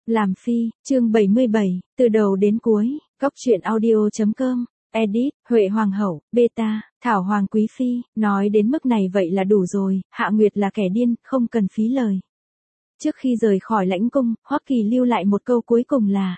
Làm phi, chương 77, từ đầu đến cuối, Cóc truyện audio.com, edit, Huệ Hoàng hậu, beta, Thảo Hoàng quý phi, nói đến mức này vậy là đủ rồi, Hạ Nguyệt là kẻ điên, không cần phí lời. Trước khi rời khỏi lãnh cung, Hoắc Kỳ lưu lại một câu cuối cùng là: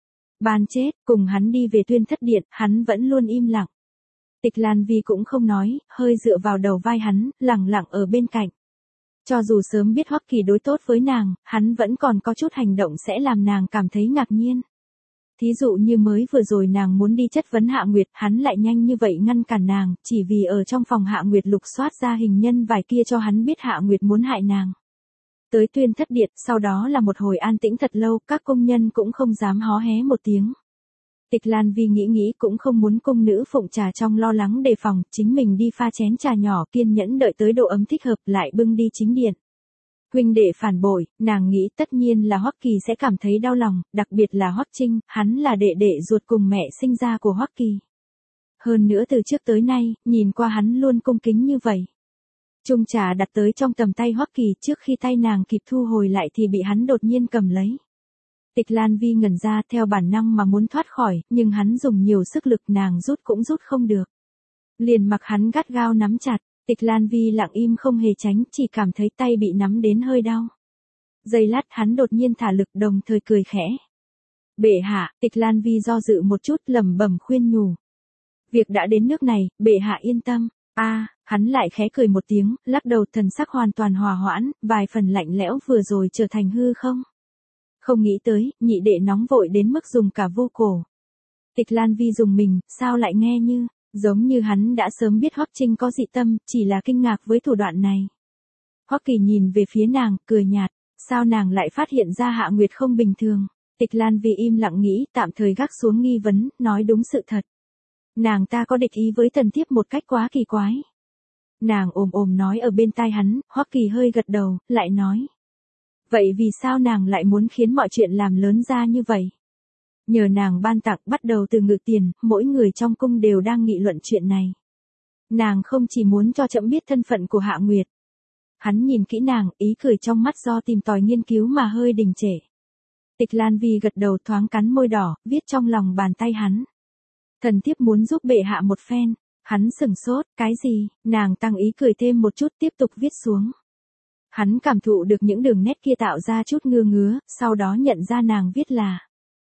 ban chết, cùng hắn đi về Tuyên Thất Điện, hắn vẫn luôn im lặng. Tịch Lan Vi cũng không nói, hơi dựa vào đầu vai hắn, lặng lặng ở bên cạnh. Cho dù sớm biết Hoắc Kỳ đối tốt với nàng, hắn vẫn còn có chút hành động sẽ làm nàng cảm thấy ngạc nhiên. Thí dụ như mới vừa rồi nàng muốn đi chất vấn Hạ Nguyệt, hắn lại nhanh như vậy ngăn cản nàng, chỉ vì ở trong phòng Hạ Nguyệt lục soát ra hình nhân vải kia cho hắn biết Hạ Nguyệt muốn hại nàng. Tới Tuyên Thất Điện, sau đó là một hồi an tĩnh thật lâu, các công nhân cũng không dám hó hé một tiếng. Tịch Lan Vi nghĩ cũng không muốn cung nữ phụng trà trong lo lắng đề phòng, chính mình đi pha chén trà nhỏ kiên nhẫn đợi tới độ ấm thích hợp lại bưng đi chính điện. Huynh đệ phản bội, nàng nghĩ tất nhiên là Hoắc Kỳ sẽ cảm thấy đau lòng, đặc biệt là Hoắc Trinh, hắn là đệ đệ ruột cùng mẹ sinh ra của Hoắc Kỳ. Hơn nữa từ trước tới nay, nhìn qua hắn luôn cung kính như vậy. Chung trà đặt tới trong tầm tay Hoắc Kỳ trước khi tay nàng kịp thu hồi lại thì bị hắn đột nhiên cầm lấy. Tịch Lan Vi ngẩn ra theo bản năng mà muốn thoát khỏi, nhưng hắn dùng nhiều sức lực nàng rút cũng rút không được. Liền mặc hắn gắt gao nắm chặt, Tịch Lan Vi lặng im không hề tránh, chỉ cảm thấy tay bị nắm đến hơi đau. Giây lát hắn đột nhiên thả lực đồng thời cười khẽ. Bệ hạ, Tịch Lan Vi do dự một chút lẩm bẩm khuyên nhủ. Việc đã đến nước này, bệ hạ yên tâm. Hắn lại khẽ cười một tiếng, lắc đầu thần sắc hoàn toàn hòa hoãn, vài phần lạnh lẽo vừa rồi trở thành hư không. Không nghĩ tới, nhị đệ nóng vội đến mức dùng cả vô cổ. Tịch Lan Vi dùng mình, sao lại nghe như, giống như hắn đã sớm biết Hoắc Trinh có dị tâm, chỉ là kinh ngạc với thủ đoạn này. Hoắc Kỳ nhìn về phía nàng, cười nhạt, sao nàng lại phát hiện ra Hạ Nguyệt không bình thường. Tịch Lan Vi im lặng nghĩ, tạm thời gác xuống nghi vấn, nói đúng sự thật. Nàng ta có địch ý với Tần Thiếp một cách quá kỳ quái. Nàng ồm nói ở bên tai hắn, Hoắc Kỳ hơi gật đầu, lại nói. Vậy vì sao nàng lại muốn khiến mọi chuyện làm lớn ra như vậy? Nhờ nàng ban tặng bắt đầu từ Ngự Tiền, mỗi người trong cung đều đang nghị luận chuyện này. Nàng không chỉ muốn cho trẫm biết thân phận của Hạ Nguyệt. Hắn nhìn kỹ nàng, ý cười trong mắt do tìm tòi nghiên cứu mà hơi đình trệ. Tịch Lan Vi gật đầu thoáng cắn môi đỏ, viết trong lòng bàn tay hắn. Thần thiếp muốn giúp bệ hạ một phen. Hắn sừng sốt, cái gì? Nàng tăng ý cười thêm một chút tiếp tục viết xuống. Hắn cảm thụ được những đường nét kia tạo ra chút ngứa, sau đó nhận ra nàng viết là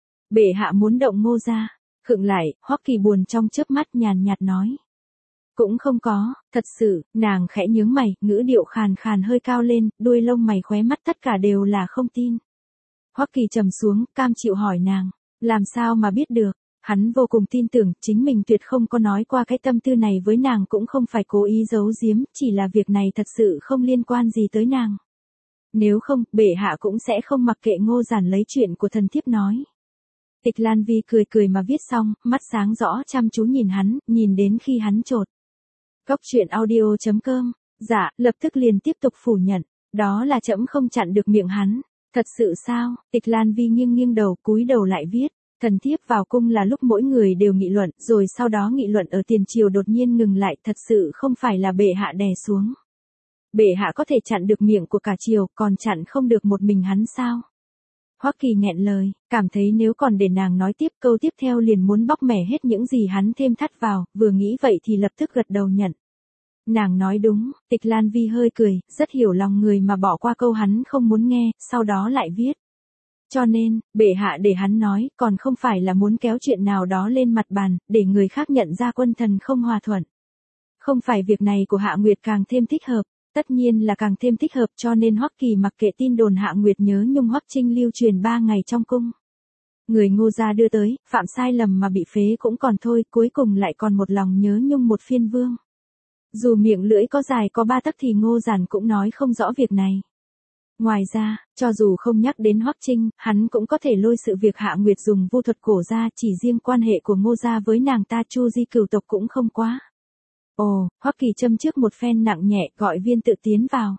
bệ hạ muốn động Ngô gia. Khựng lại, Hoắc Kỳ buồn trong chớp mắt nhàn nhạt nói. Cũng không có, thật sự, nàng khẽ nhướng mày, ngữ điệu khàn khàn hơi cao lên, đuôi lông mày khóe mắt tất cả đều là không tin. Hoắc Kỳ trầm xuống, cam chịu hỏi nàng, làm sao mà biết được? Hắn vô cùng tin tưởng, chính mình tuyệt không có nói qua cái tâm tư này với nàng cũng không phải cố ý giấu giếm, chỉ là việc này thật sự không liên quan gì tới nàng. Nếu không, bệ hạ cũng sẽ không mặc kệ Ngô Giản lấy chuyện của thần thiếp nói. Tịch Lan Vi cười mà viết xong, mắt sáng rõ chăm chú nhìn hắn, nhìn đến khi hắn chột. Cóc truyện audio.com, dạ, lập tức liền tiếp tục phủ nhận, đó là trẫm không chặn được miệng hắn. Thật sự sao? Tịch Lan Vi nghiêng đầu, cúi đầu lại viết. Thần thiếp vào cung là lúc mỗi người đều nghị luận, rồi sau đó nghị luận ở tiền triều đột nhiên ngừng lại, thật sự không phải là bệ hạ đè xuống. Bệ hạ có thể chặn được miệng của cả triều, còn chặn không được một mình hắn sao? Hoắc Kỳ nghẹn lời, cảm thấy nếu còn để nàng nói tiếp câu tiếp theo liền muốn bóc mẻ hết những gì hắn thêm thắt vào, vừa nghĩ vậy thì lập tức gật đầu nhận. Nàng nói đúng, Tịch Lan Vi hơi cười, rất hiểu lòng người mà bỏ qua câu hắn không muốn nghe, sau đó lại viết. Cho nên, bệ hạ để hắn nói, còn không phải là muốn kéo chuyện nào đó lên mặt bàn, để người khác nhận ra quân thần không hòa thuận. Không phải việc này của Hạ Nguyệt càng thêm thích hợp, tất nhiên là càng thêm thích hợp cho nên Hoắc Kỳ mặc kệ tin đồn Hạ Nguyệt nhớ nhung Hoắc Trinh lưu truyền 3 ngày trong cung. Người Ngô gia đưa tới, phạm sai lầm mà bị phế cũng còn thôi, cuối cùng lại còn một lòng nhớ nhung một phiên vương. Dù miệng lưỡi có dài có 3 tấc thì Ngô Giản cũng nói không rõ việc này. Ngoài ra, cho dù không nhắc đến Hoắc Trinh, hắn cũng có thể lôi sự việc Hạ Nguyệt dùng vô thuật cổ ra, chỉ riêng quan hệ của Ngô gia với nàng ta Chu Di cửu tộc cũng không quá. Ồ, Hoắc Kỳ châm trước một phen nặng nhẹ, gọi Viên Tự tiến vào.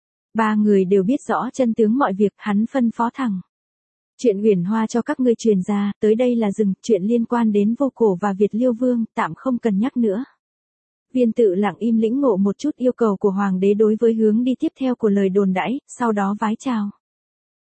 3 người đều biết rõ chân tướng mọi việc, hắn phân phó thẳng. Chuyện Uyển Hoa cho các ngươi truyền ra, tới đây là dừng, chuyện liên quan đến Vô Cổ và Việt Liêu Vương, tạm không cần nhắc nữa. Viên Tự lặng im lĩnh ngộ một chút yêu cầu của hoàng đế đối với hướng đi tiếp theo của lời đồn đãi, sau đó vái chào.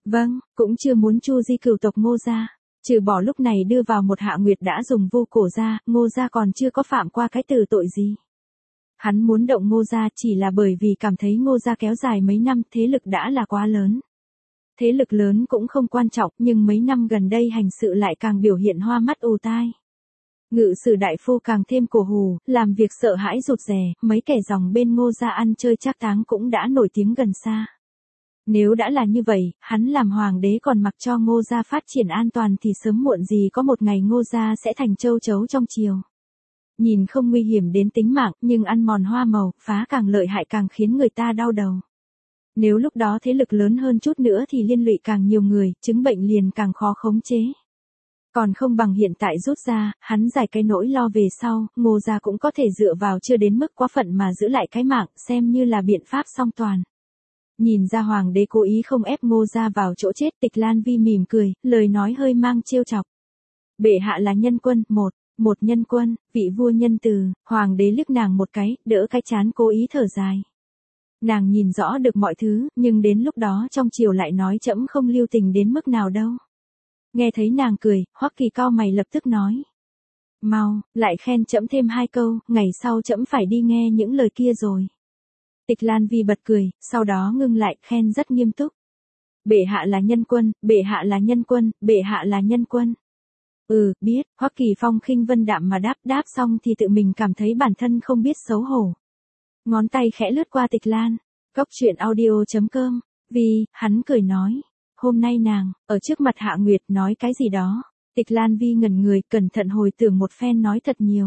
Vâng, cũng chưa muốn chu di cửu tộc Ngô gia. Trừ bỏ lúc này đưa vào một Hạ Nguyệt đã dùng vô cổ ra, Ngô gia còn chưa có phạm qua cái từ tội gì. Hắn muốn động Ngô gia chỉ là bởi vì cảm thấy Ngô gia kéo dài mấy năm thế lực đã là quá lớn. Thế lực lớn cũng không quan trọng nhưng mấy năm gần đây hành sự lại càng biểu hiện hoa mắt ù tai. Ngự sử đại phu càng thêm cổ hù, làm việc sợ hãi rụt rè, mấy kẻ dòng bên Ngô gia ăn chơi trác táng cũng đã nổi tiếng gần xa. Nếu đã là như vậy, hắn làm hoàng đế còn mặc cho Ngô gia phát triển an toàn thì sớm muộn gì có một ngày Ngô gia sẽ thành châu chấu trong triều. Nhìn không nguy hiểm đến tính mạng, nhưng ăn mòn hoa màu, phá càng lợi hại càng khiến người ta đau đầu. Nếu lúc đó thế lực lớn hơn chút nữa thì liên lụy càng nhiều người, chứng bệnh liền càng khó khống chế. Còn không bằng hiện tại rút ra, hắn giải cái nỗi lo về sau, Ngô gia cũng có thể dựa vào chưa đến mức quá phận mà giữ lại cái mạng, xem như là biện pháp song toàn. Nhìn ra hoàng đế cố ý không ép Ngô gia vào chỗ chết, Tịch Lan Vi mỉm cười, lời nói hơi mang trêu chọc. Bệ hạ là nhân quân, một nhân quân, vị vua nhân từ, hoàng đế liếc nàng một cái, đỡ cái chán cố ý thở dài. Nàng nhìn rõ được mọi thứ, nhưng đến lúc đó trong triều lại nói trẫm không lưu tình đến mức nào đâu. Nghe thấy nàng cười, Hoắc Kỳ cau mày lập tức nói. Mau, lại khen trẫm thêm 2 câu, ngày sau trẫm phải đi nghe những lời kia rồi. Tịch Lan Vi bật cười, sau đó ngưng lại, khen rất nghiêm túc. Bệ hạ là nhân quân, bệ hạ là nhân quân, bệ hạ là nhân quân. Biết, Hoắc Kỳ phong khinh vân đạm mà đáp xong thì tự mình cảm thấy bản thân không biết xấu hổ. Ngón tay khẽ lướt qua Tịch Lan, coctruyện.audio.com, vì, hắn cười nói. Hôm nay nàng, ở trước mặt Hạ Nguyệt nói cái gì đó. Tịch Lan Vi ngẩn người, cẩn thận hồi tưởng một phen nói thật nhiều.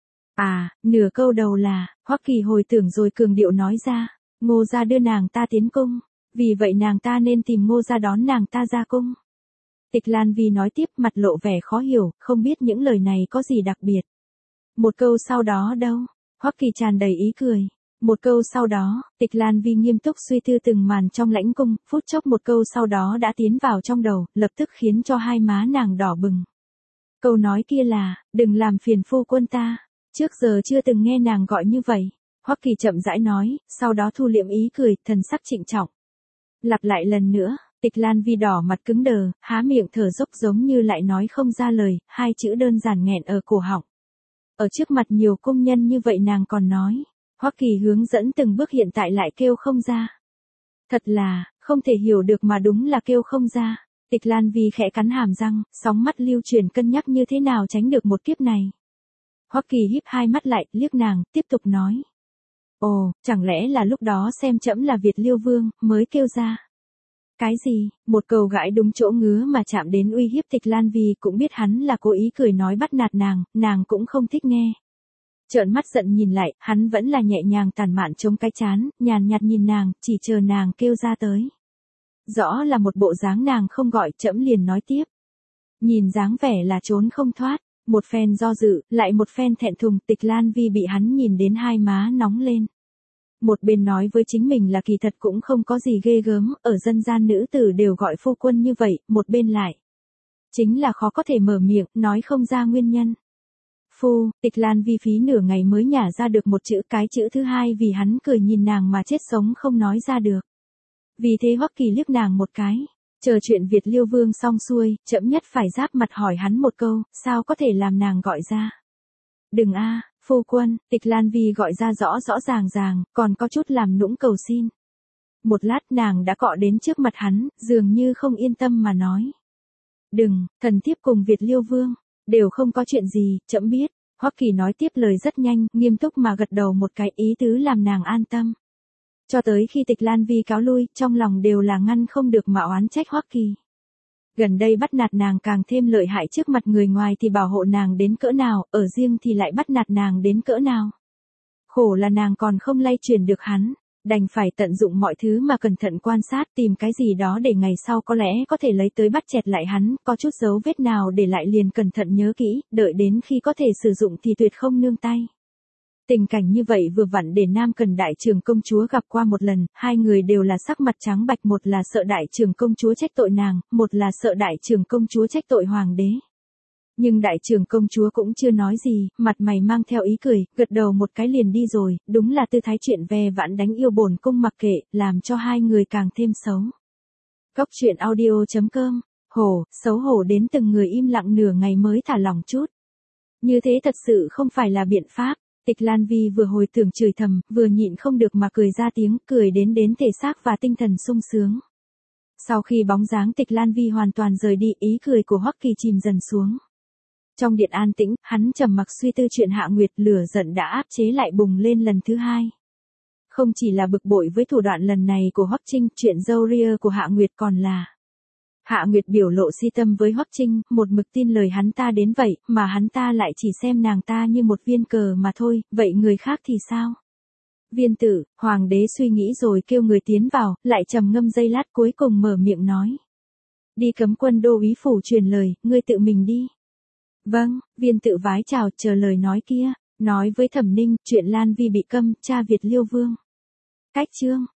Nửa câu đầu là, Hoắc Kỳ hồi tưởng rồi cường điệu nói ra, Ngô gia đưa nàng ta tiến cung, vì vậy nàng ta nên tìm Ngô gia đón nàng ta ra cung. Tịch Lan Vi nói tiếp, mặt lộ vẻ khó hiểu, không biết những lời này có gì đặc biệt. Một câu sau đó đâu? Hoắc Kỳ tràn đầy ý cười. Một câu sau đó, Tịch Lan Vi nghiêm túc suy tư từng màn trong lãnh cung, phút chốc một câu sau đó đã tiến vào trong đầu, lập tức khiến cho hai má nàng đỏ bừng. Câu nói kia là, đừng làm phiền phu quân ta. Trước giờ chưa từng nghe nàng gọi như vậy. Hoắc Kỳ chậm rãi nói, sau đó thu liệm ý cười, thần sắc trịnh trọng. Lặp lại lần nữa, Tịch Lan Vi đỏ mặt cứng đờ, há miệng thở dốc giống như lại nói không ra lời, 2 chữ đơn giản nghẹn ở cổ họng. Ở trước mặt nhiều cung nhân như vậy nàng còn nói. Hoắc Kỳ hướng dẫn từng bước hiện tại lại kêu không ra. Thật là, không thể hiểu được mà đúng là kêu không ra. Tịch Lan Vi khẽ cắn hàm răng, sóng mắt lưu chuyển cân nhắc như thế nào tránh được một kiếp này. Hoắc Kỳ híp 2 mắt lại, liếc nàng, tiếp tục nói. Ồ, chẳng lẽ là lúc đó xem trẫm là Việt Liêu Vương, mới kêu ra. Cái gì, một câu gãi đúng chỗ ngứa mà chạm đến uy hiếp Tịch Lan Vi cũng biết hắn là cố ý cười nói bắt nạt nàng cũng không thích nghe. Trợn mắt giận nhìn lại, hắn vẫn là nhẹ nhàng tản mạn chống cái chán, nhàn nhạt nhìn nàng, chỉ chờ nàng kêu ra tới. Rõ là một bộ dáng nàng không gọi, trẫm liền nói tiếp. Nhìn dáng vẻ là trốn không thoát, một phen do dự, lại một phen thẹn thùng, Tịch Lan Vi bị hắn nhìn đến hai má nóng lên. Một bên nói với chính mình là kỳ thật cũng không có gì ghê gớm, ở dân gian nữ tử đều gọi phu quân như vậy, một bên lại. Chính là khó có thể mở miệng, nói không ra nguyên nhân. Tịch Lan Vi phí nửa ngày mới nhả ra được một chữ, cái chữ thứ hai vì hắn cười nhìn nàng mà chết sống không nói ra được. Vì thế Hoắc Kỳ liếc nàng một cái, chờ chuyện Việt Liêu Vương xong xuôi, chậm nhất phải giáp mặt hỏi hắn một câu, sao có thể làm nàng gọi ra. Đừng phu quân, Tịch Lan Vi gọi ra rõ rõ ràng, còn có chút làm nũng cầu xin. Một lát nàng đã cọ đến trước mặt hắn, dường như không yên tâm mà nói. Đừng, thần thiếp cùng Việt Liêu Vương, đều không có chuyện gì, trẫm biết. Hoắc Kỳ nói tiếp lời rất nhanh, nghiêm túc mà gật đầu một cái, ý tứ làm nàng an tâm. Cho tới khi Tịch Lan Vi cáo lui, trong lòng đều là ngăn không được mà oán trách Hoắc Kỳ. Gần đây bắt nạt nàng càng thêm lợi hại, trước mặt người ngoài thì bảo hộ nàng đến cỡ nào, ở riêng thì lại bắt nạt nàng đến cỡ nào. Khổ là nàng còn không lay chuyển được hắn, đành phải tận dụng mọi thứ mà cẩn thận quan sát, tìm cái gì đó để ngày sau có lẽ có thể lấy tới bắt chẹt lại hắn, có chút dấu vết nào để lại liền cẩn thận nhớ kỹ, đợi đến khi có thể sử dụng thì tuyệt không nương tay. Tình cảnh như vậy vừa vặn để Nam Cần đại trưởng công chúa gặp qua một lần, hai người đều là sắc mặt trắng bạch, một là sợ đại trưởng công chúa trách tội nàng, một là sợ đại trưởng công chúa trách tội hoàng đế. Nhưng đại trưởng công chúa cũng chưa nói gì, mặt mày mang theo ý cười, gật đầu một cái liền đi rồi, đúng là tư thái chuyện ve vãn đánh yêu bổn cung mặc kệ, làm cho hai người càng thêm xấu. Cốc truyện audio.com. Hổ, xấu hổ đến từng người im lặng nửa ngày mới thả lỏng chút. Như thế thật sự không phải là biện pháp. Tịch Lan Vi vừa hồi tưởng chửi thầm, vừa nhịn không được mà cười ra tiếng, cười đến thể xác và tinh thần sung sướng. Sau khi bóng dáng Tịch Lan Vi hoàn toàn rời đi, ý cười của Hoắc Kỳ chìm dần xuống. Trong điện an tĩnh, hắn trầm mặc suy tư chuyện Hạ Nguyệt, lửa giận đã áp chế lại bùng lên lần thứ hai. Không chỉ là bực bội với thủ đoạn lần này của Hoắc Trinh, chuyện râu ria của Hạ Nguyệt còn là Hạ Nguyệt biểu lộ si tâm với Hoắc Trinh, một mực tin lời hắn ta đến vậy, mà hắn ta lại chỉ xem nàng ta như một viên cờ mà thôi, vậy người khác thì sao? Viên tử, hoàng đế suy nghĩ rồi kêu người tiến vào, lại trầm ngâm giây lát cuối cùng mở miệng nói. Đi cấm quân đô úy phủ truyền lời, ngươi tự mình đi. Vâng, viên tự vái chào chờ lời nói kia, nói với Thẩm Ninh, chuyện Lan Vi bị câm, cha Việt Liêu Vương. Cách chương.